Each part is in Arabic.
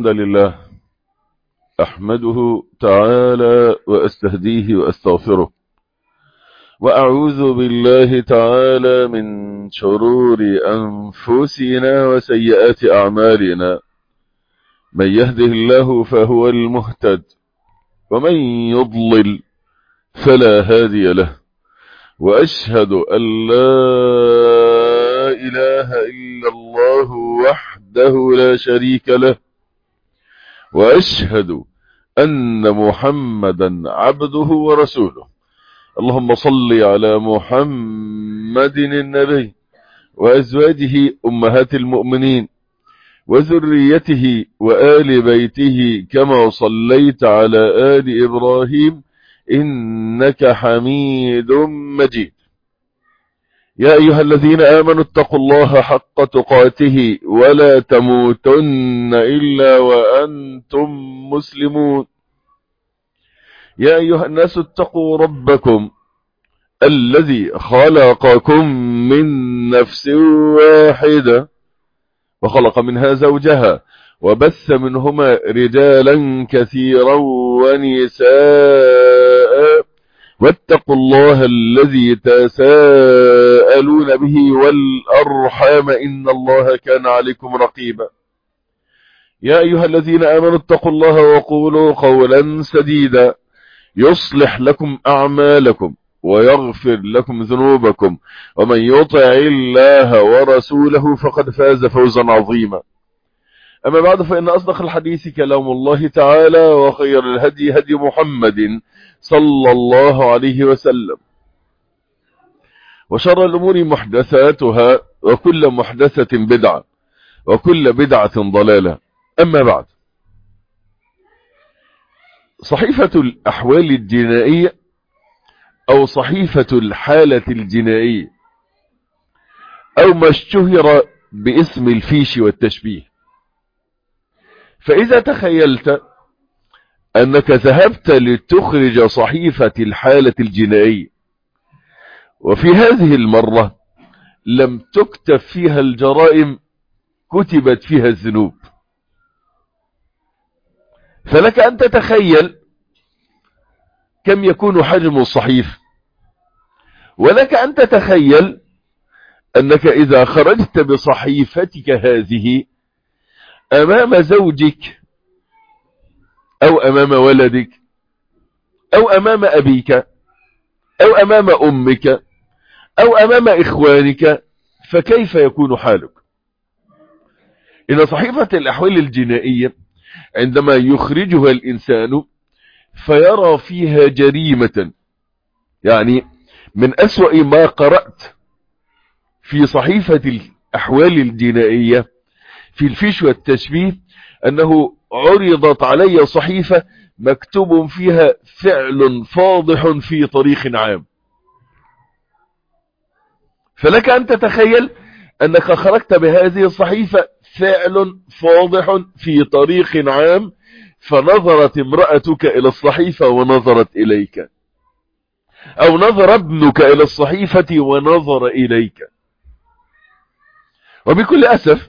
الحمد لله أحمده تعالى وأستهديه وأستغفره، وأعوذ بالله تعالى من شرور أنفسنا وسيئات أعمالنا. من يهده الله فهو المهتد، ومن يضلل فلا هادي له. وأشهد أن لا إله إلا الله وحده لا شريك له، وأشهد أن محمدا عبده ورسوله. اللهم صل على محمد النبي وأزواجه أمهات المؤمنين وذريته وآل بيته كما صليت على آل إبراهيم إنك حميد مجيد. يا أيها الذين آمنوا اتقوا الله حق تقاته ولا تموتن إلا وأنتم مسلمون. يا أيها الناس اتقوا ربكم الذي خلقكم من نفس واحدة وخلق منها زوجها وبث منهما رجالا كثيرا ونساء، واتقوا الله الذي تساءلون به والأرحام إن الله كان عليكم رقيبا. يا أيها الذين آمنوا اتقوا الله وقولوا قولا سديدا يصلح لكم أعمالكم ويغفر لكم ذنوبكم، ومن يطع الله ورسوله فقد فاز فوزا عظيما. أما بعد، فإن أصدق الحديث كلام الله تعالى، وخير الهدي هدي محمد صلى الله عليه وسلم، وشر الأمور محدثاتها، وكل محدثة بدعة، وكل بدعة ضلالة. أما بعد، صحيفة الأحوال الجنائية أو صحيفة الحالة الجنائية أو ما اشتهر باسم الفيش والتشبيه. فإذا تخيلت أنك ذهبت لتخرج صحيفة الحالة الجنائية، وفي هذه المرة لم تكتب فيها الجرائم، كتبت فيها الذنوب، فلك أن تتخيل كم يكون حجم الصحيفة، ولك أن تتخيل أنك إذا خرجت بصحيفتك هذه أمام زوجك أو أمام ولدك أو أمام أبيك أو أمام أمك أو أمام إخوانك، فكيف يكون حالك؟ إن صحيفة الأحوال الجنائية عندما يخرجها الإنسان فيرى فيها جريمة، يعني من أسوأ ما قرأت في صحيفة الأحوال الجنائية في الفيش والتشبيه أنه عرضت علي صحيفة مكتوب فيها فعل فاضح في طريق عام. فلك أن تتخيل أنك خرجت بهذه الصحيفة فعل فاضح في طريق عام، فنظرت امرأتك إلى الصحيفة ونظرت إليك، أو نظر ابنك إلى الصحيفة ونظر إليك. وبكل أسف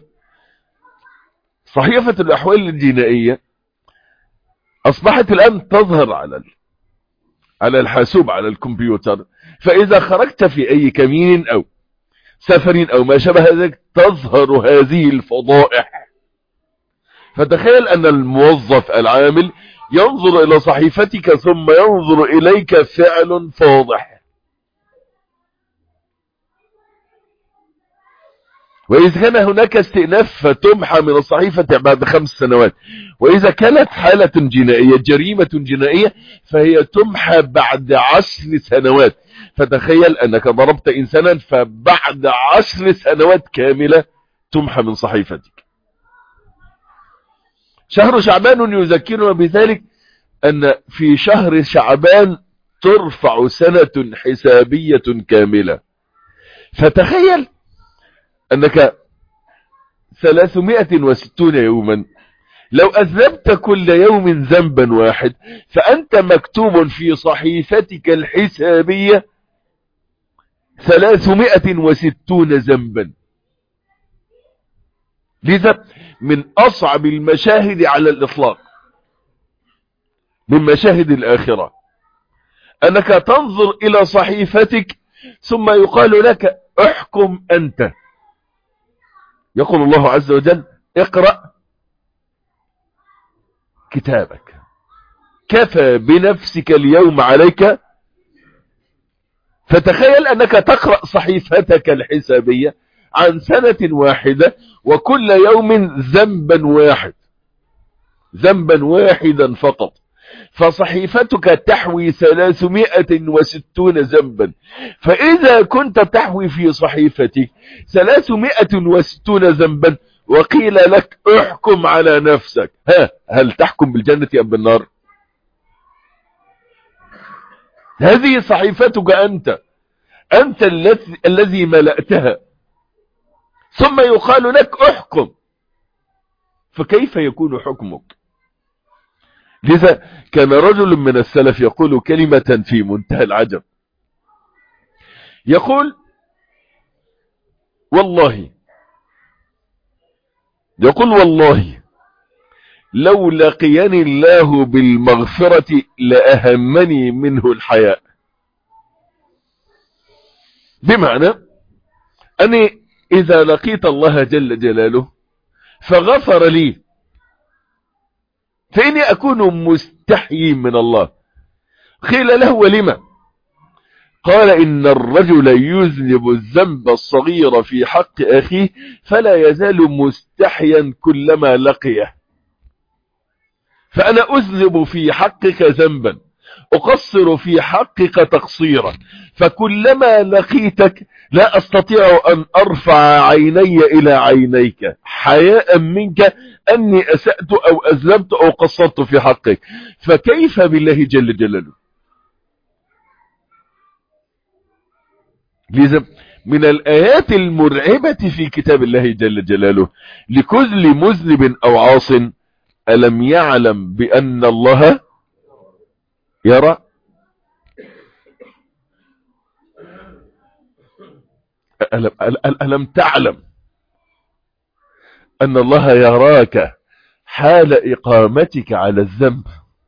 صحيفة الأحوال الجنائية أصبحت الآن تظهر على الحاسوب، على الكمبيوتر. فإذا خرجت في أي كمين أو سفر أو ما شابه ذلك تظهر هذه الفضائح. فتخيل أن الموظف العامل ينظر إلى صحيفتك ثم ينظر إليك فعل فاضح. وإذا كان هناك استئناف فتمحى من الصحيفة بعد 5 سنوات، وإذا كانت حالة جنائية جريمة جنائية فهي تمحى بعد 10 سنوات. فتخيل أنك ضربت إنسانا فبعد 10 سنوات كاملة تمحى من صحيفتك. شهر شعبان يذكرنا بذلك، أن في شهر شعبان ترفع سنة حسابية كاملة. فتخيل أنك 360 يوما لو أذنبت كل يوم ذنبا واحد فأنت مكتوب في صحيفتك الحسابية 360 ذنبا. لذا من أصعب المشاهد على الإطلاق من مشاهد الآخرة، أنك تنظر إلى صحيفتك ثم يقال لك احكم أنت. يقول الله عز وجل اقرأ كتابك كفى بنفسك اليوم عليك. فتخيل أنك تقرأ صحيفتك الحسابية عن سنة واحدة، وكل يوم ذنبا واحدا فقط، فصحيفتك تحوي 360 ذنبا. فإذا كنت تحوي في صحيفتك 360 ذنبا وقيل لك احكم على نفسك، هل تحكم بالجنة أم بالنار؟ هذه صحيفتك أنت الذي ملأتها، ثم يقال لك احكم، فكيف يكون حكمك؟ لذا كان رجل من السلف يقول كلمة في منتهى العجب، يقول والله لو لقيني الله بالمغفرة لأهمني منه الحياء. بمعنى أني إذا لقيت الله جل جلاله فغفر لي فإني أكون مستحيي من الله. قيل له ولما؟ قال إن الرجل يذنب الذنب الصغير في حق أخيه فلا يزال مستحيا كلما لقيه، فأنا أذنب في حقك ذنبا، أقصر في حقك تقصيرا، فكلما لقيتك لا أستطيع أن أرفع عيني إلى عينيك حياء منك أني أسأت أو أذنبت أو قصرت في حقك، فكيف بالله جل جلاله؟ لذا من الآيات المرعبة في كتاب الله جل جلاله لكل مذنب أو عاص ألم يعلم بأن الله يرى؟ ألم تعلم أن الله يراك حال إقامتك على الذنب؟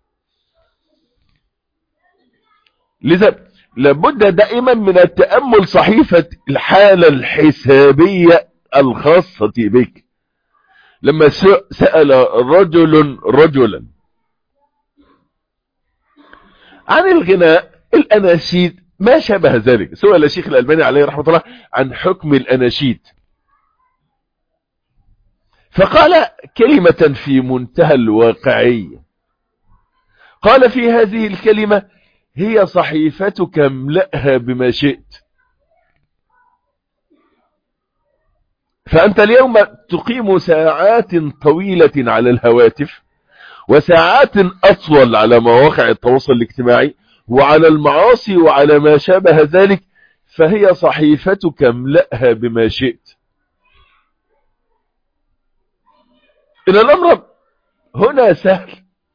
لذا لابد دائما من التأمل صحيفة الحالة الحسابية الخاصة بك. لما سأل رجل رجلا عن الغناء الأناشيد ما شابه ذلك، سئل الشيخ الألباني عليه رحمة الله عن حكم الأناشيد، فقال كلمة في منتهى الواقعية، قال في هذه الكلمة هي صحيفتك املأها بما شئت. فأنت اليوم تقيم ساعات طويلة على الهواتف وساعات أطول على مواقع التواصل الاجتماعي وعلى المعاصي وعلى ما شابه ذلك، فهي صحيفتك املأها بما شئت. إن الأمر هنا سهل،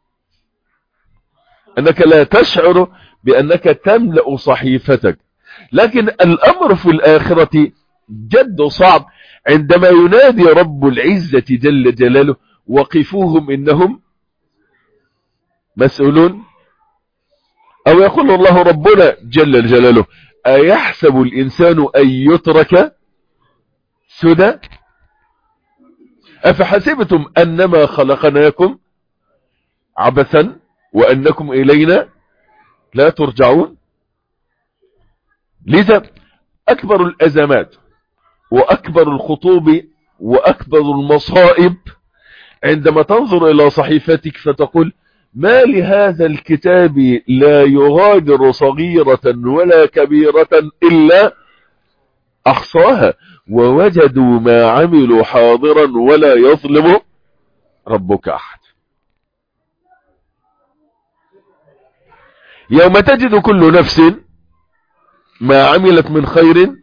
أنك لا تشعر بأنك تملأ صحيفتك، لكن الأمر في الآخرة جد صعب عندما ينادي رب العزة جل جلاله وقفوهم إنهم مسؤولون، أو يقول الله ربنا جل جلاله أيحسب الإنسان أن يترك سدى أفحسبتم أنما خلقناكم عبثا وأنكم إلينا لا ترجعون. لذا أكبر الأزمات وأكبر الخطوب وأكبر المصائب عندما تنظر إلى صحيفتك فتقول ما لهذا الكتاب لا يغادر صغيرة ولا كبيرة إلا أحصاها ووجدوا ما عملوا حاضرا ولا يظلم ربك أحد. يوم تجد كل نفس ما عملت من خير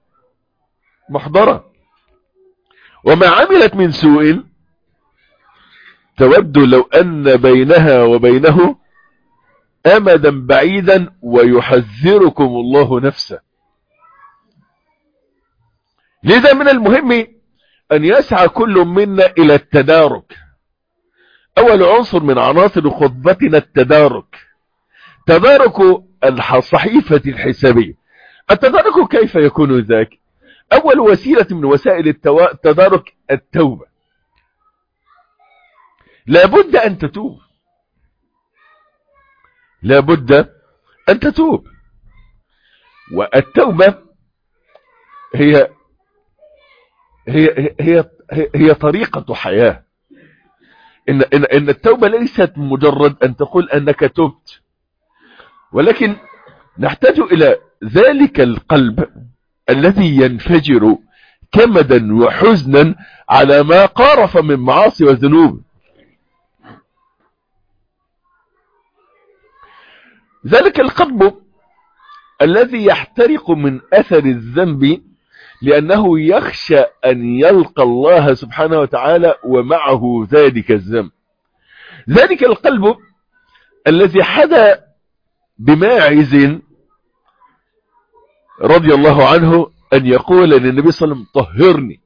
محضرة وما عملت من سوء تود لو أن بينها وبينه أمدا بعيدا ويحذركم الله نفسه. لذا من المهم أن يسعى كل منا إلى التدارك. أول عنصر من عناصر خطبتنا التدارك، تدارك الصحيفة الحسابية. التدارك كيف يكون ذاك؟ أول وسيلة من وسائل التدارك التوبة. لابد أن تتوب، لابد أن تتوب. والتوبة هي هي هي هي طريقة حياة. إن التوبة ليست مجرد أن تقول أنك تبت، ولكن نحتاج إلى ذلك القلب الذي ينفجر كمدا وحزنا على ما قارف من معاصي وذنوب. ذلك القلب الذي يحترق من أثر الذنب لأنه يخشى أن يلقى الله سبحانه وتعالى ومعه ذلك الذنب. ذلك القلب الذي حدا بماعز رضي الله عنه أن يقول للنبي صلى الله عليه وسلم طهرني.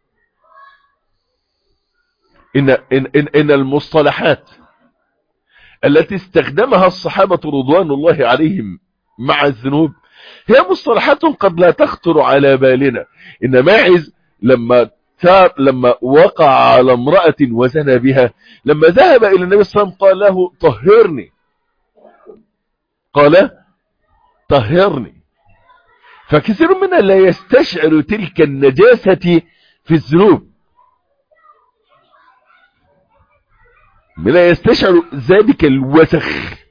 إن المصطلحات التي استخدمها الصحابة رضوان الله عليهم مع الذنوب هي مصطلحات قد لا تخطر على بالنا. إن ماعز لما وقع على امرأة وزنى بها، لما ذهب إلى النبي صلى الله عليه وسلم قال له طهرني، قال طهرني. فكثير منا لا يستشعر تلك النجاسة في الذنوب، لا يستشعر ذلك الوسخ.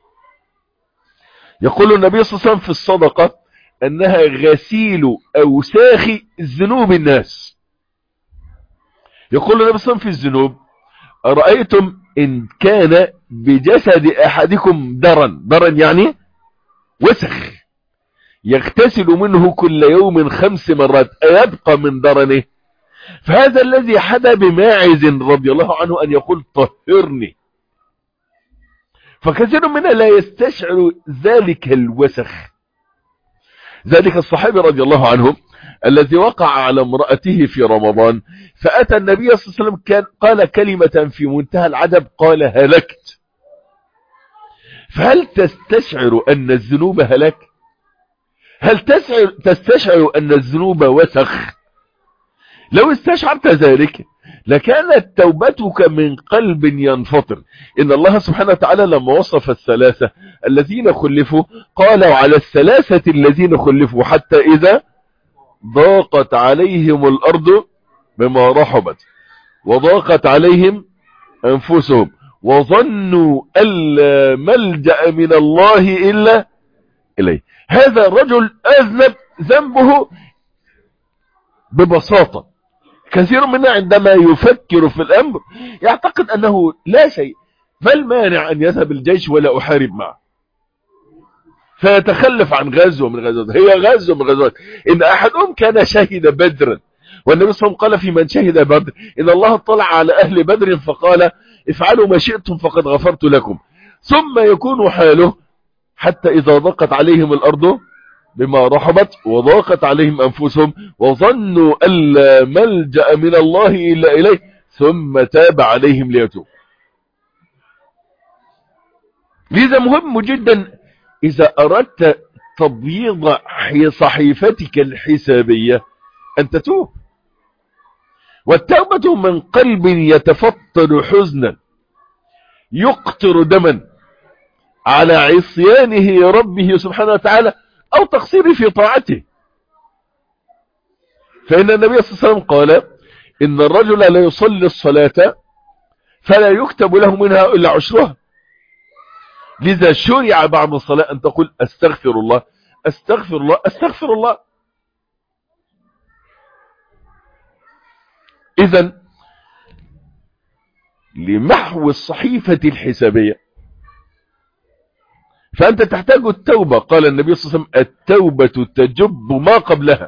يقول النبي صلى الله عليه وسلم في الصدقة أنها غسيل أوساخ ذنوب الناس. يقول النبي صلى الله عليه وسلم في الذنوب أرأيتم إن كان بجسد أحدكم درا يعني وسخ يغتسل منه كل يوم 5 مرات أيبقى من درنه؟ فهذا الذي حدا بماعز رضي الله عنه أن يقول طهرني. فكثير منا لا يستشعر ذلك الوسخ. ذلك الصحابي رضي الله عنه الذي وقع على امرأته في رمضان، فأتى النبي صلى الله عليه وسلم قال كلمة في منتهى العجب، قال هلكت. فهل تستشعر أن الذنوب هلك؟ هل تستشعر أن الذنوب وسخ؟ لو استشعرت ذلك لكانت توبتك من قلب ينفطر. إن الله سبحانه وتعالى لما وصف الثلاثة الذين خلفوا قال على الثلاثة الذين خلفوا حتى إذا ضاقت عليهم الأرض بما رحبت وضاقت عليهم أنفسهم وظنوا ألا ملجأ من الله إلا إليه. هذا الرجل أذنب ذنبه ببساطة. كثير منا عندما يفكر في الأمر يعتقد أنه لا شيء، ما المانع أن يذهب الجيش ولا أحارب معه، فيتخلف عن غزوة من غزوات. هي غزوة من غزوات. إن أحدهم كان شهد بدرا، والنبي صلى الله عليه وسلم قال في من شهد بدر إن الله اطلع على أهل بدر فقال افعلوا ما شئتم فقد غفرت لكم. ثم يكون حاله حتى إذا ضاقت عليهم الأرض بما رحبت وضاقت عليهم أنفسهم وظنوا ألا ملجأ من الله إلا إليه ثم تاب عليهم ليتوب. لذا مهم جدا إذا أردت تبييض صحيفتك الحسابية أن تتوب. والتوبة من قلب يتفطر حزنا يقطر دما على عصيانه ربه سبحانه وتعالى أو تقصير في طاعته. فإن النبي صلى الله عليه وسلم قال إن الرجل لا يصلي الصلاة فلا يكتب له منها إلا 10. لذا شرع بعد الصلاة أن تقول أستغفر الله أستغفر الله أستغفر الله. إذن لمحو الصحيفة الحسابية فأنت تحتاج التوبة. قال النبي صلى الله عليه وسلم التوبة تجب ما قبلها.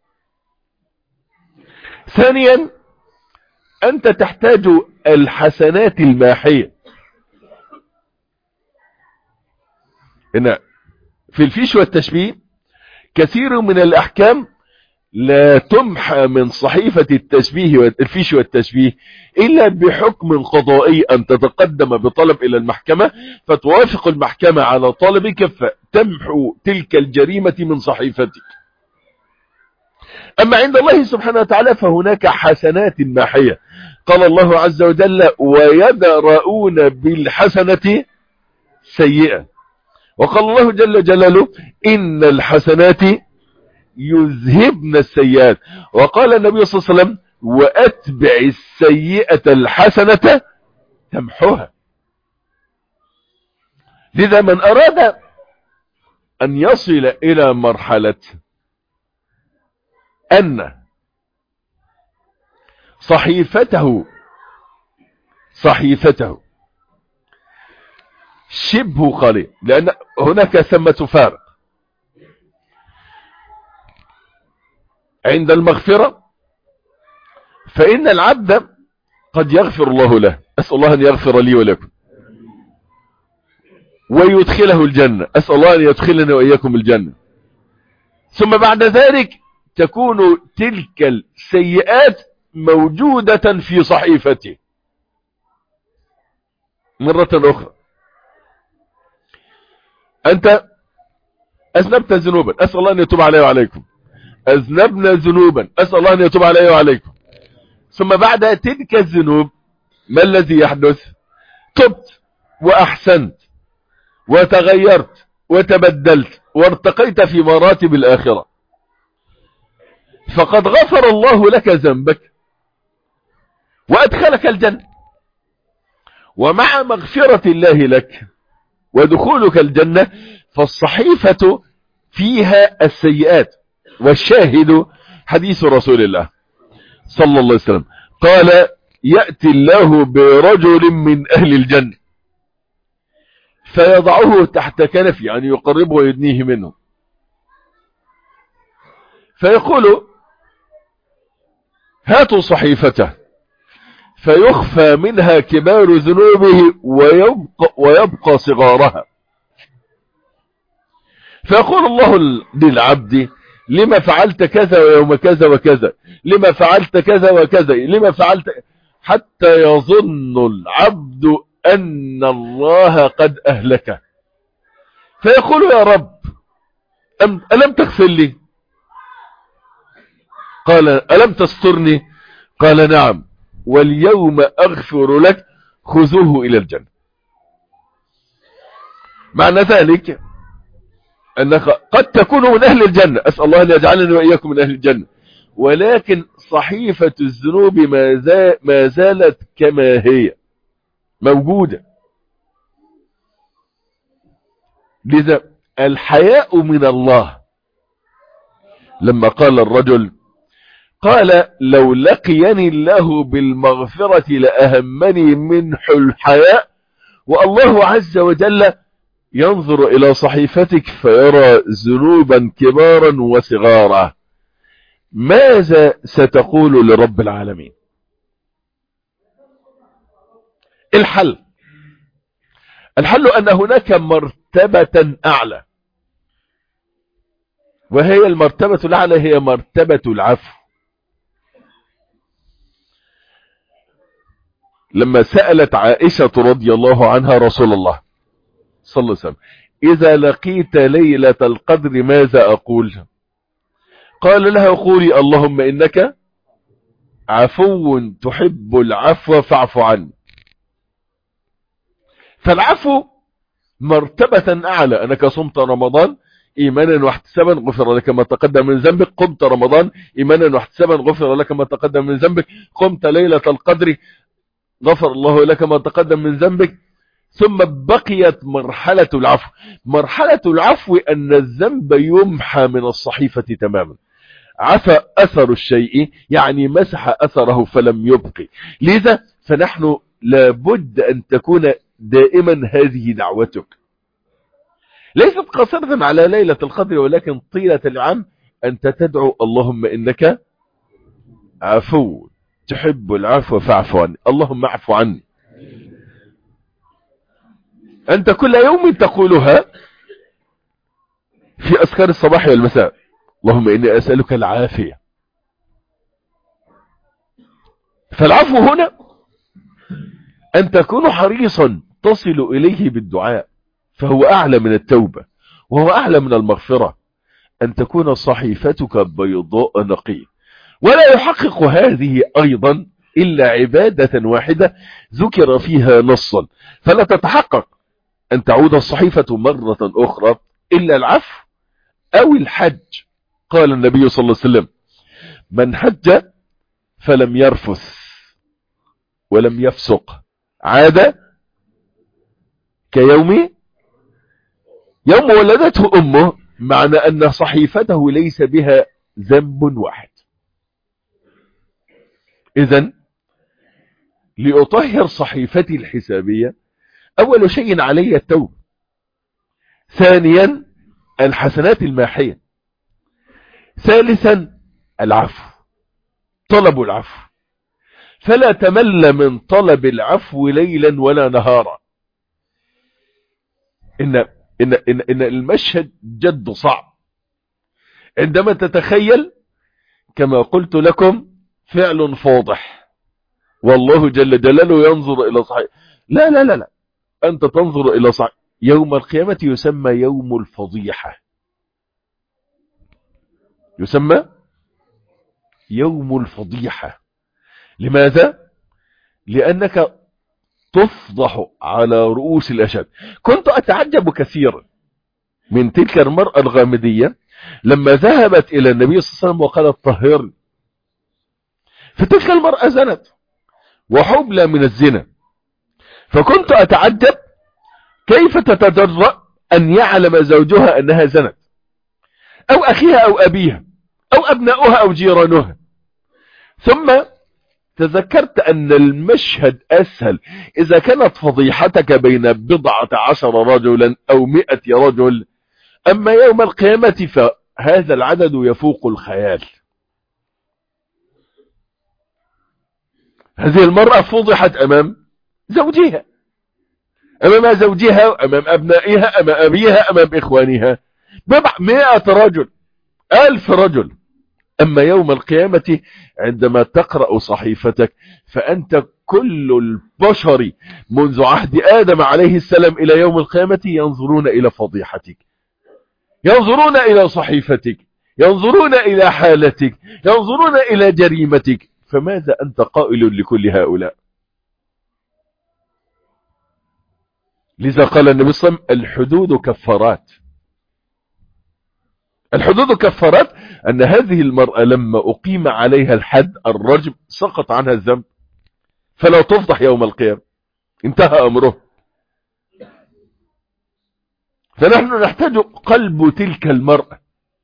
ثانيا أنت تحتاج الحسنات الماحية. إن في الفيش والتشبيه كثير من الأحكام لا تمحى من صحيفة التشبيه والفيش والتشبيه إلا بحكم قضائي، أن تتقدم بطلب إلى المحكمة فتوافق المحكمة على طلبك فتمحو تلك الجريمة من صحيفتك. أما عند الله سبحانه وتعالى فهناك حسنات ماحية. قال الله عز وجل: ويدرؤون بالحسنة سيئة. وقال الله جل جلاله: إن الحسنات يذهبن السيئات. وقال النبي صلى الله عليه وسلم: وأتبع السيئة الحسنة تمحوها. لذا من أراد أن يصل إلى مرحلة أن صحيفته شبه خالية، لأن هناك ثمة فارق عند المغفرة، فإن العبد قد يغفر الله له، أسأل الله أن يغفر لي ولكم، ويدخله الجنة، أسأل الله أن يدخلنا وإياكم الجنة. ثم بعد ذلك تكون تلك السيئات موجودة في صحيفته مرة أخرى. أنت أذنبت ذنوبا، أسأل الله أن يتوب علي وعليكم. أذنبنا ذنوبا، أسأل الله أن يتوب علي وعليكم. ثم بعد تلك الذنوب ما الذي يحدث؟ تبت وأحسنت وتغيرت وتبدلت وارتقيت في مراتب الآخرة، فقد غفر الله لك ذنبك وأدخلك الجنة. ومع مغفرة الله لك ودخولك الجنة فالصحيفة فيها السيئات. والشاهد حديث رسول الله صلى الله عليه وسلم قال: يأتي الله برجل من أهل الجنة فيضعه تحت كنفه، يعني يقربه ويدنيه منه، فيقول: هاتوا صحيفته، فيخفى منها كبار ذنوبه ويبقى صغارها. فيقول الله للعبد: لما فعلت كذا ويوم كذا وكذا، لما فعلت كذا وكذا، لما فعلت، حتى يظن العبد أن الله قد أهلكه، فيقول: يا رب ألم تغفر لي؟ قال: ألم تسترني؟ قال: نعم، واليوم أغفر لك، خذوه إلى الجنة. معنى ذلك أنك قد تكون من أهل الجنة، أسأل الله أن يجعلني وإياكم من أهل الجنة، ولكن صحيفة الذنوب ما زالت كما هي موجودة. لذا الحياء من الله. لما قال الرجل قال: لو لقيني الله بالمغفرة لأهمني منح الحياء، والله عز وجل ينظر إلى صحيفتك فيرى ذنوبا كبارا وصغارا، ماذا ستقول لرب العالمين؟ الحل أن هناك مرتبة أعلى، وهي المرتبة الأعلى هي مرتبة العفو. لما سألت عائشة رضي الله عنها رسول الله صلى الله عليه وسلم: إذا لقيت ليلة القدر ماذا أقول؟ قال لها: قولي اللهم إنك عفو تحب العفو فاعف عني. فالعفو مرتبة أعلى، أنك صمت رمضان إيمانا واحتسابا غفر لك ما تقدم من ذنبك، قمت رمضان إيمانا واحتسابا غفر لك ما تقدم من ذنبك، قمت ليلة القدر غفر الله لك ما تقدم من ذنبك. ثم بقيت مرحلة العفو. مرحلة العفو أن الذنب يمحى من الصحيفة تماما، عفى أثر الشيء، يعني مسح أثره فلم يبقي. لذا فنحن لابد أن تكون دائما هذه دعوتك، ليست قصيرة على ليلة القدر، ولكن طيلة العام أنت تدعو: اللهم إنك عفو تحب العفو فاعف عني، اللهم اعف عني. أنت كل يوم تقولها في أذكار الصباح والمساء: اللهم إني أسألك العافية فالعفو هنا أن تكون حريصا تصل إليه بالدعاء، فهو أعلى من التوبة وهو أعلى من المغفرة. أن تكون صحيفتك بيضاء نقية. ولا يحقق هذه أيضا إلا عبادة واحدة ذكر فيها نصا، فلا تتحقق أن تعود الصحيفة مرة أخرى إلا العفو أو الحج. قال النبي صلى الله عليه وسلم: من حج فلم يرفث ولم يفسق عاد كيوم ولدته أمه، معنى أن صحيفته ليس بها ذنب واحد. إذن لأطهر صحيفتي الحسابية أول شيء علي التوبة، ثانيا الحسنات الماحية، ثالثا العفو، طلب العفو، فلا تمل من طلب العفو ليلا ولا نهارا. إن المشهد جد صعب عندما تتخيل كما قلت لكم فعل فاضح والله جل جلاله ينظر إلى صحيح. لا لا لا لا، أنت تنظر إلى صحيح. يوم القيامة يسمى يوم الفضيحة، يسمى يوم الفضيحة. لماذا؟ لأنك تفضح على رؤوس الأشهاد. كنت أتعجب كثيرا من تلك المرأة الغامدية لما ذهبت إلى النبي صلى الله عليه وسلم وقالت: طهرني. فتلك المرأة زنت وحبلى من الزنا، فكنت أتعجب كيف تتجرأ أن يعلم زوجها أنها زنت، أو أخيها أو أبيها أو أبناؤها أو جيرانها. ثم تذكرت أن المشهد أسهل إذا كانت فضيحتك بين 14 رجلا أو 100 رجل، أما يوم القيامة فهذا العدد يفوق الخيال. هذه المرأة فضحت أمام زوجها، أمام زوجها، أمام أبنائها، أمام أبيها، أمام إخوانها، 100 رجل، 1000 رجل. أما يوم القيامة عندما تقرأ صحيفتك فأنت كل البشر منذ عهد آدم عليه السلام إلى يوم القيامة ينظرون إلى فضيحتك، ينظرون إلى صحيفتك، ينظرون إلى حالتك، ينظرون إلى جريمتك. فماذا أنت قائل لكل هؤلاء؟ لذا قال النبي صلى الله عليه وسلم: الحدود كفارات. الحدود كفارات، أن هذه المرأة لما أقيم عليها الحد الرجم سقط عنها الذنب، فلا تفضح يوم القيامة، انتهى أمره. فنحن نحتاج قلب تلك المرأة،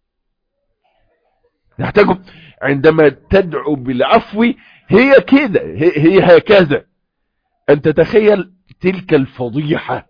نحتاج عندما تدعو بالعفو هي كده، هي هكذا، أن تتخيل تلك الفضيحة.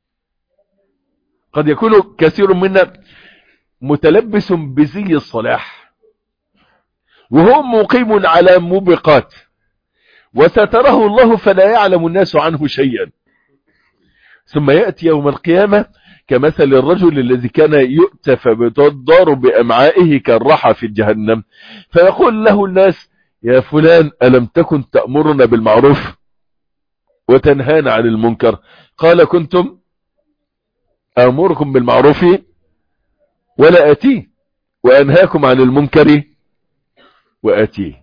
قد يكون كثير منا متلبس بزي الصلاح وهو مقيم على موبقات وستره الله فلا يعلم الناس عنه شيئا، ثم يأتي يوم القيامة كمثل الرجل الذي كان يؤتى فبتضار بأمعائه كالرحى في جهنم، فيقول له الناس: يا فلان ألم تكن تأمرنا بالمعروف وتنهانا عن المنكر؟ قال: كنتم أمركم بالمعروف ولا أتيه، وأنهاكم عن المنكر وأتيه.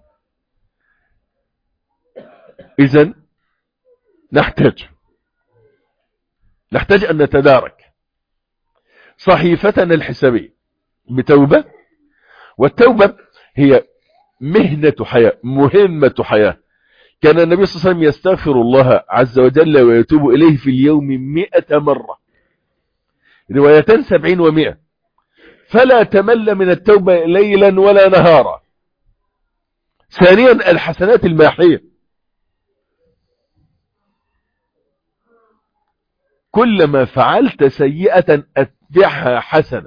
إذن نحتاج أن نتدارك صحيفتنا الحسابية بتوبة، والتوبة هي مهنة حياة، مهمة حياة. كان النبي صلى الله عليه وسلم يستغفر الله عز وجل ويتوب إليه في اليوم 100 مرة، روايتان 70 و100. فلا تمل من التوبة ليلا ولا نهارا. ثانيا الحسنات الماحية، كلما فعلت سيئة أتبعها حسنة،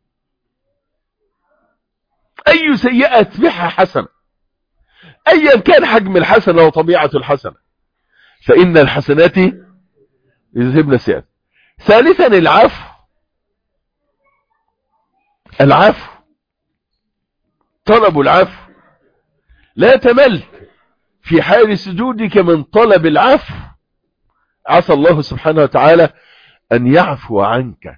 أي سيئة أتبعها حسنة، أيا كان حجم الحسنة وطبيعة الحسنة، فإن الحسنات يذهبن السيئات. ثالثا العفو، طلب العفو، لا تمل. في حال سجودك من طلب العفو، عسى الله سبحانه وتعالى أن يعفو عنك.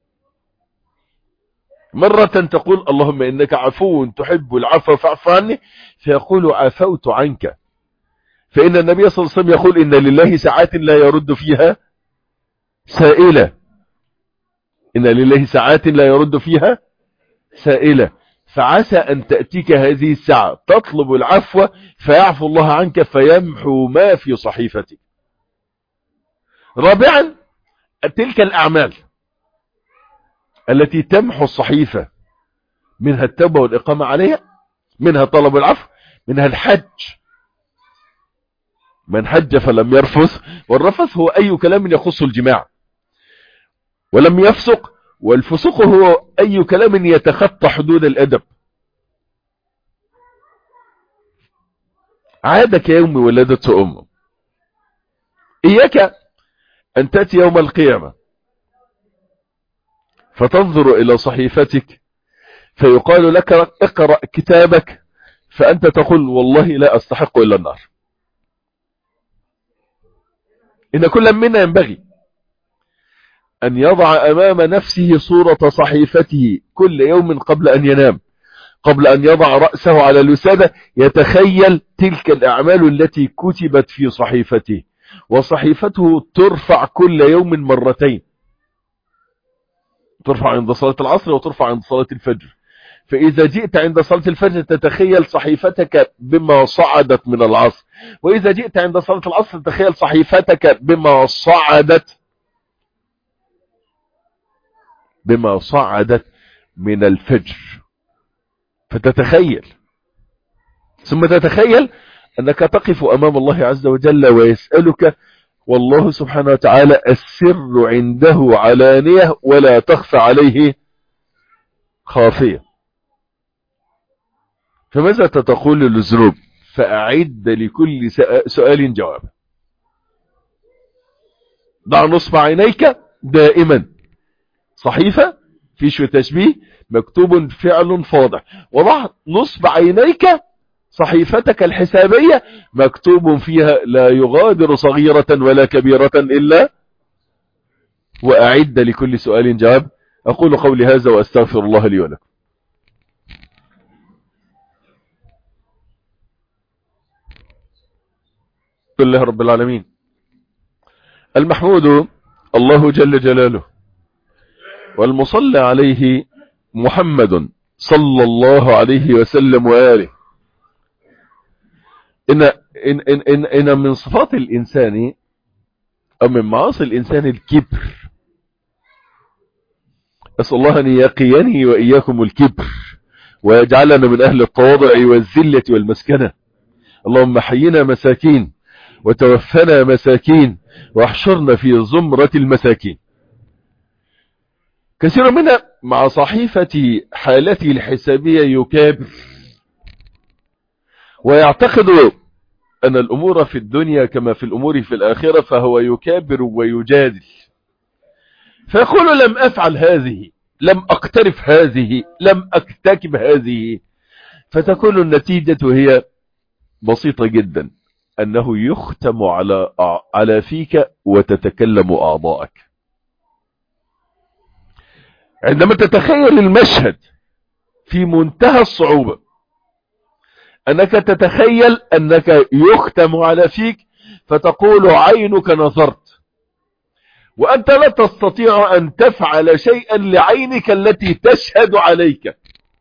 مرة تقول اللهم إنك عفو تحب العفو فاعف عني، فيقول عفوت عنك. فإن النبي صلى الله عليه وسلم يقول إن لله ساعات لا يرد فيها سائلة، إن لله ساعات لا يرد فيها سائلة. فعسى أن تأتيك هذه الساعة تطلب العفو فيعفو الله عنك فيمحو ما في صحيفتك. رابعا، تلك الأعمال التي تمحو الصحيفة، منها التوبة والإقامة عليها، منها طلب العفو، منها الحج. من حج فلم يرفث، والرفث هو أي كلام يخص الجماع، ولم يفسق، والفسوق هو أي كلام يتخطى حدود الأدب. عادك يوم ولدته أمه. إياك أن تأتي يوم القيامة فتنظر إلى صحيفتك فيقال لك اقرأ كتابك، فأنت تقول والله لا أستحق إلا النار. إن كل منا ينبغي أن يضع أمام نفسه صورة صحيفته كل يوم قبل أن ينام، قبل أن يضع رأسه على الوسادة، يتخيل تلك الأعمال التي كتبت في صحيفته. وصحيفته ترفع كل يوم مرتين، ترفع عند صلاة العصر وترفع عند صلاة الفجر. فإذا جئت عند صلاة الفجر تتخيل صحيفتك بما صعدت من العصر، وإذا جئت عند صلاة العصر تتخيل صحيفتك بما صعدت من الفجر. فتتخيل، ثم تتخيل أنك تقف أمام الله عز وجل ويسألك، والله سبحانه وتعالى السر عنده علانية ولا تخفى عليه خافية. فماذا تقول للذنوب؟ فأعد لكل سؤال جواب. ضع نصب عينيك دائما صحيفة فيش تشبيه مكتوب فعل فاضح، وضع نصب عينيك صحيفتك الحسابية مكتوب فيها لا يغادر صغيرة ولا كبيرة إلا، وأعد لكل سؤال جواب. أقول قولي هذا وأستغفر الله لي ولكم. لله رب العالمين، المحمود الله جل جلاله، والمصلى عليه محمد صلى الله عليه وسلم وآله. إن من صفات الإنسان أو من معاصي الإنسان الكبر. أسأل الله أن يقيني وإياكم الكبر ويجعلنا من أهل التواضع والذلة والمسكنة. اللهم حينا مساكين وتوفنا مساكين واحشرنا في زمرة المساكين. كثير منا مع صحيفة حالته الحسابية يكابر ويعتقد أن الأمور في الدنيا كما في الأمور في الآخرة، فهو يكابر ويجادل، فيقول لم أفعل هذه، لم أقترف هذه، لم أكتكب هذه. فتكون النتيجة هي بسيطة جدا، أنه يختم على فيك وتتكلم أعضائك. عندما تتخيل المشهد في منتهى الصعوبة، أنك تتخيل أنك يختم على فيك فتقول عينك نظرت، وأنت لا تستطيع أن تفعل شيئا لعينك التي تشهد عليك.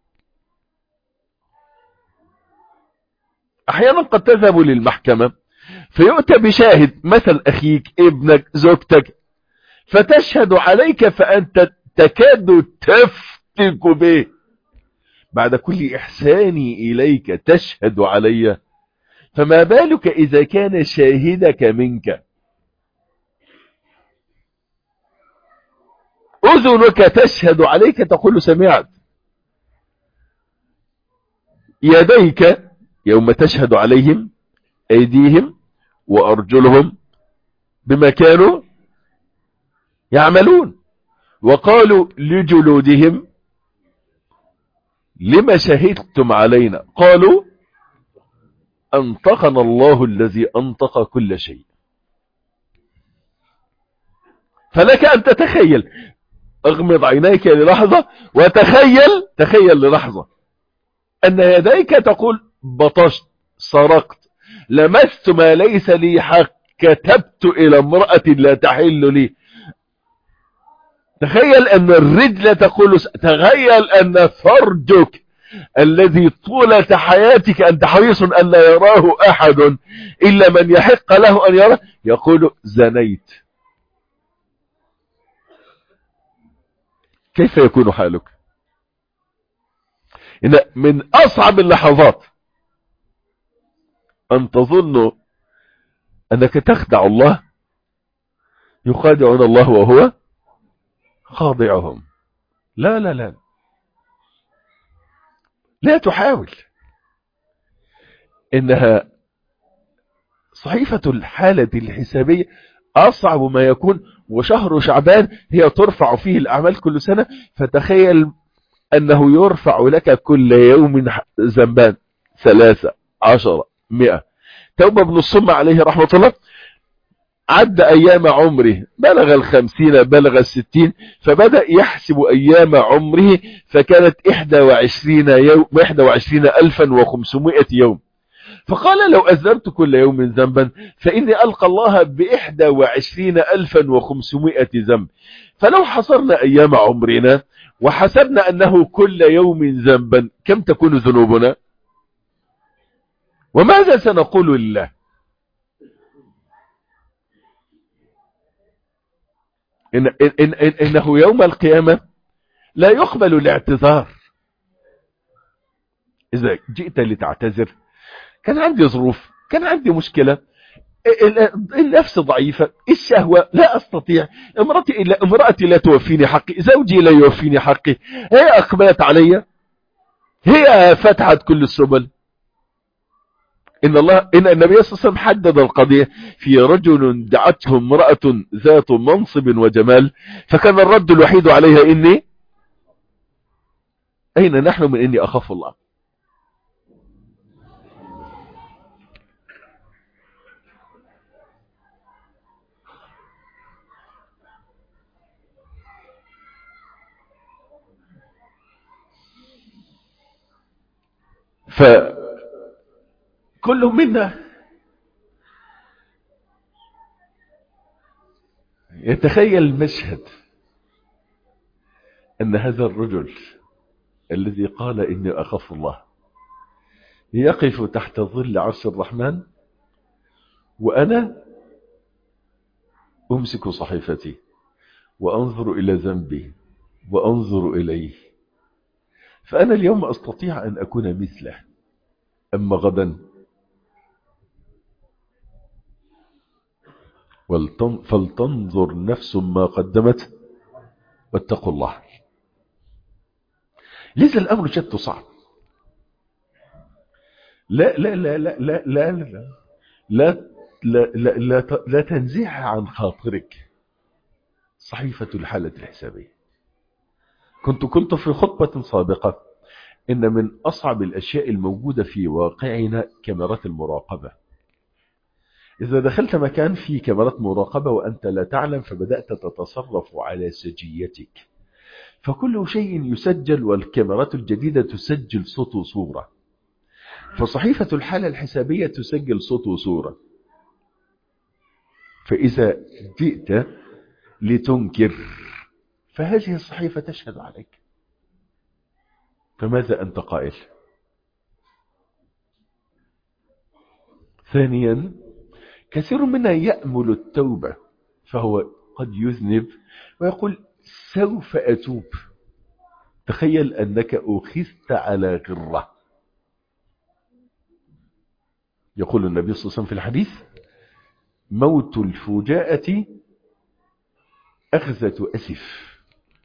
أحيانا قد تذهب للمحكمة فيؤتى بشاهد، مثل أخيك، ابنك، زوجتك، فتشهد عليك فأنت تكاد تفتك به. بعد كل إحساني إليك تشهد علي، فما بالك إذا كان شاهدك منك؟ أذنك تشهد عليك تقول سمعت، يديك يوم تشهد عليهم أيديهم وأرجلهم بما كانوا يعملون. وقالوا لجلودهم لما شهدتم علينا؟ قالوا أنطقنا الله الذي أنطق كل شيء. فلك أن تتخيل، اغمض عينيك للحظة تخيل للحظة أن يديك تقول بطشت، سرقت، لمست ما ليس لي حق، كتبت إلى امرأة لا تحل لي. تخيل أن الرجل تقول، تخيل أن فرجك الذي طولة حياتك أنت حريص أن لا يراه أحد إلا من يحق له أن يراه، يقول زنيت. كيف يكون حالك؟ إن من أصعب اللحظات أن تظن أنك تخدع الله، يخادعون الله وهو خاضعهم. لا لا لا، لا تحاول. إنها صحيفة الحالة الحسابية أصعب ما يكون، وشهر شعبان هي ترفع فيه الأعمال كل سنة. فتخيل أنه يرفع لك كل يوم ذنبان 3 10 100. توبة بن الصمة عليه رحمة الله عد أيام عمره، بلغ 50 بلغ 60، فبدأ يحسب أيام عمره فكانت 21,500 يوم. فقال لو أذنبت كل يوم ذنبا فإني ألقى الله ب21,500 ذنب. فلو حصرنا أيام عمرنا وحسبنا أنه كل يوم ذنبا كم تكون ذنوبنا؟ وماذا سنقول لله؟ إنه يوم القيامة لا يقبل الاعتذار. إذا جئت لتعتذر، كان عندي ظروف، كان عندي مشكلة، النفس ضعيفة، الشهوة لا أستطيع، امرأتي لا توفيني حقي، زوجي لا يوفيني حقي، هي أقبلت علي، هي فتحت كل السبل. إن النبي صلى الله عليه وسلم حدد القضية في رجل دعته امرأة ذات منصب وجمال، فكان الرد الوحيد عليها إني أين نحن من إني أخاف الله. فكل منا يتخيل المشهد أن هذا الرجل الذي قال إني أخاف الله يقف تحت ظل عرش الرحمن، وأنا أمسك صحيفتي وأنظر إلى ذنبي وأنظر إليه. فأنا اليوم أستطيع أن أكون مثله، أما غدا فلتنظر نفس ما قدمت واتقوا الله. لذا الأمر جد صعب. لا لا لا لا لا لا لا لا لا لا لا, لا تنزعها عن خاطرك صحيفة الحالة الحسابية. كنت في خطبة سابقة إن من أصعب الأشياء الموجودة في واقعنا كاميرات المراقبة. إذا دخلت مكان فيه كاميرات مراقبة وأنت لا تعلم، فبدأت تتصرف على سجيتك، فكل شيء يسجل، والكاميرات الجديدة تسجل صوت وصورة، فصحيفة الحالة الحسابية تسجل صوت وصورة. فإذا جئت لتنكر فهذه الصحيفة تشهد عليك، فماذا أنت قائل؟ ثانيا، كثير منا يأمل التوبة، فهو قد يذنب ويقول سوف أتوب. تخيل أنك أخذت على غرة. يقول النبي صلى الله عليه وسلم في الحديث: موت الفجاءة أخذة أسف.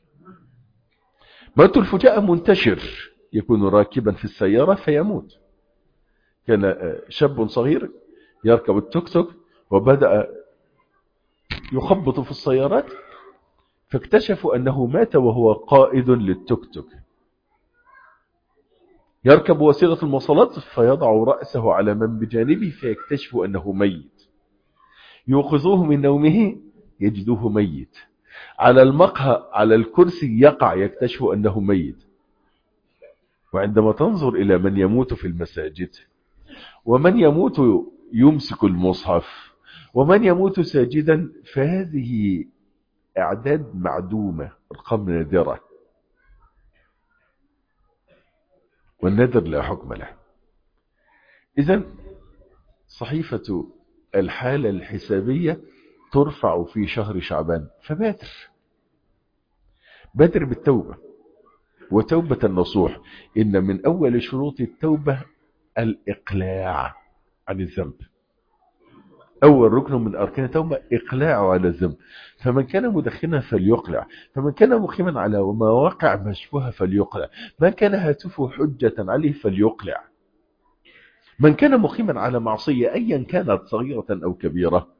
موت الفجاءة منتشر، يكون راكبا في السيارة فيموت. كان شاب صغير يركب التوك توك وبدأ يخبط في السيارات، فاكتشفوا أنه مات وهو قائد للتوك توك. يركب وسيلة المواصلات فيضع رأسه على من بجانبه فيكتشف أنه ميت، يوقظوه من نومه يجدوه ميت، على المقهى على الكرسي يقع يكتشف أنه ميت. وعندما تنظر إلى من يموت في المساجد، ومن يموت يمسك المصحف، ومن يموت ساجدا، فهذه أعداد معدومة، أرقام نادرة، والنادر لا حكم له. إذن صحيفة الحالة الحسابية ترفع في شهر شعبان، بادر بالتوبة وتوبة النصوح. إن من أول شروط التوبة الإقلاع عن الذنب. أول ركن من أركان التوبة إقلاع على الذنب. فمن كان مدخنا فليقلع، فمن كان مقيما على مواقع مشبوهة فليقلع، من كان هاتفه حجة عليه فليقلع، من كان مقيما على معصية أيا كانت صغيرة أو كبيرة.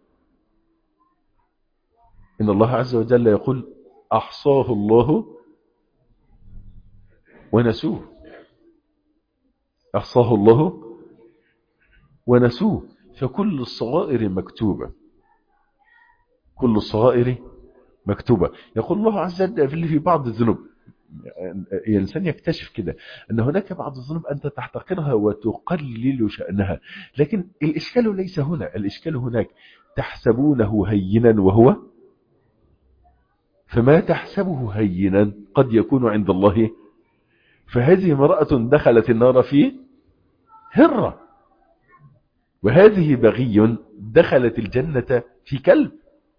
إن الله عز وجل يقول أحصاه الله ونسوه، أحصاه الله ونسوه. فكل الصغائر مكتوبة، كل الصغائر مكتوبة. يقول الله عز وجل في بعض الذنوب، الإنسان يكتشف كده أن هناك بعض الذنوب أنت تحتقرها وتقلل شأنها، لكن الإشكال ليس هنا، الإشكال هناك. تحسبونه هينا وهو، فما تحسبه هينا قد يكون عند الله. فهذه امرأة دخلت النار في هرة، وهذه بغي دخلت الجنة في كلب.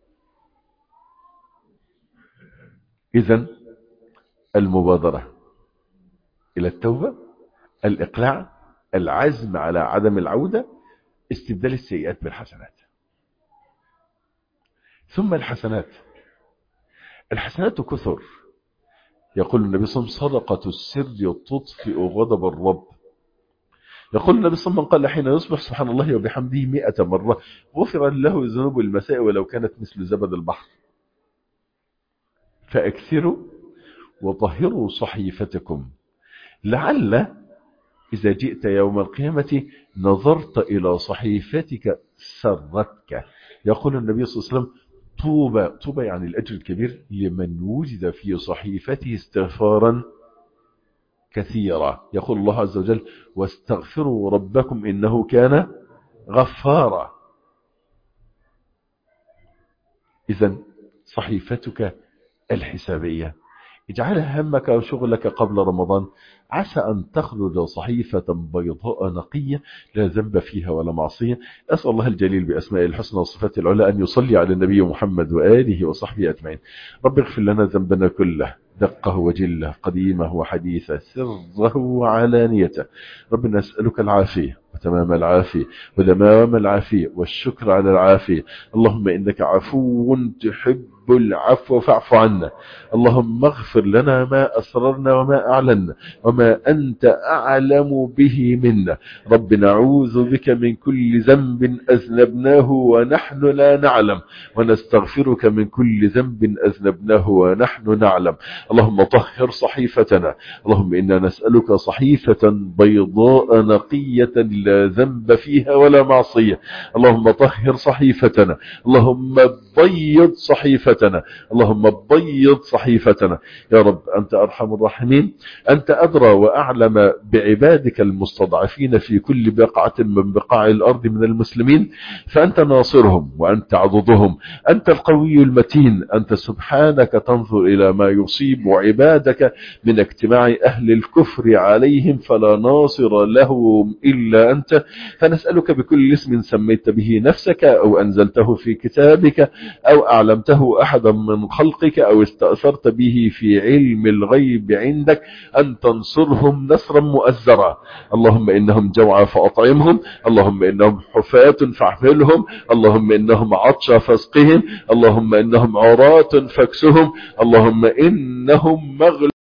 إذن المبادرة إلى التوبة، الإقلاع، العزم على عدم العودة، استبدال السيئات بالحسنات. ثم الحسنات كثر. يقول النبي صلى الله عليه وسلم صدقة السر تطفئ غضب الرب. يقول النبي صلى الله عليه وسلم قال حين يصبح سبحان الله وبحمده 100 مرة غفر له ذنوب المساء ولو كانت مثل زبد البحر. فأكثروا وطهروا صحيفتكم، لعل إذا جئت يوم القيامة نظرت إلى صحيفتك سرتك. يقول النبي صلى الله عليه وسلم طوبى يعني الأجر الكبير لمن وجد في صحيفته استغفارا كثيرا. يقول الله عز وجل واستغفروا ربكم إنه كان غفارا. إذن صحيفتك الحسابية اجعلها همك وشغلك قبل رمضان، عسى أن تخرج صحيفة بيضاء نقية لا ذنب فيها ولا معصية. أسأل الله الجليل بأسماء الحسنى وصفات العلى أن يصلي على النبي محمد وآله وصحبه أجمعين. رب اغفر لنا ذنبنا كله، دقه وجله، قديمه وحديثه، سره وعلانيته. ربنا نسألك العافية وتمام العافية ودمام العافية والشكر على العافية. اللهم إنك عفو تحب العفو فاعف عنا. اللهم اغفر لنا ما أسررنا وما أعلنا وما أنت أعلم به منا. رب نعوذ بك من كل ذنب أذنبناه ونحن لا نعلم، ونستغفرك من كل ذنب أذنبناه ونحن نعلم. اللهم طهر صحيفتنا. اللهم إنا نسألك صحيفة بيضاء نقية لا ذنب فيها ولا معصية. اللهم طهر صحيفتنا، اللهم بيض صحيفتنا، اللهم بيض صحيفتنا. يا رب أنت أرحم الراحمين، أنت أدرى وأعلم بعبادك المستضعفين في كل بقعة من بقاع الأرض من المسلمين، فأنت ناصرهم وأنت عضدهم، أنت القوي المتين. أنت سبحانك تنظر إلى ما يصيب عبادك من اجتماع أهل الكفر عليهم، فلا ناصر لهم إلا أنت. فنسألك بكل اسم سميت به نفسك أو أنزلته في كتابك أو أعلمته أحدا من خلقك أو استأثرت به في علم الغيب عندك أن تنصرهم نصرا مؤزرا. اللهم إنهم جوعى فأطعمهم، اللهم إنهم حفاة فاحملهم، اللهم إنهم عطشى فاسقهم، اللهم إنهم عراة فاكسهم، اللهم إنهم مغلوبون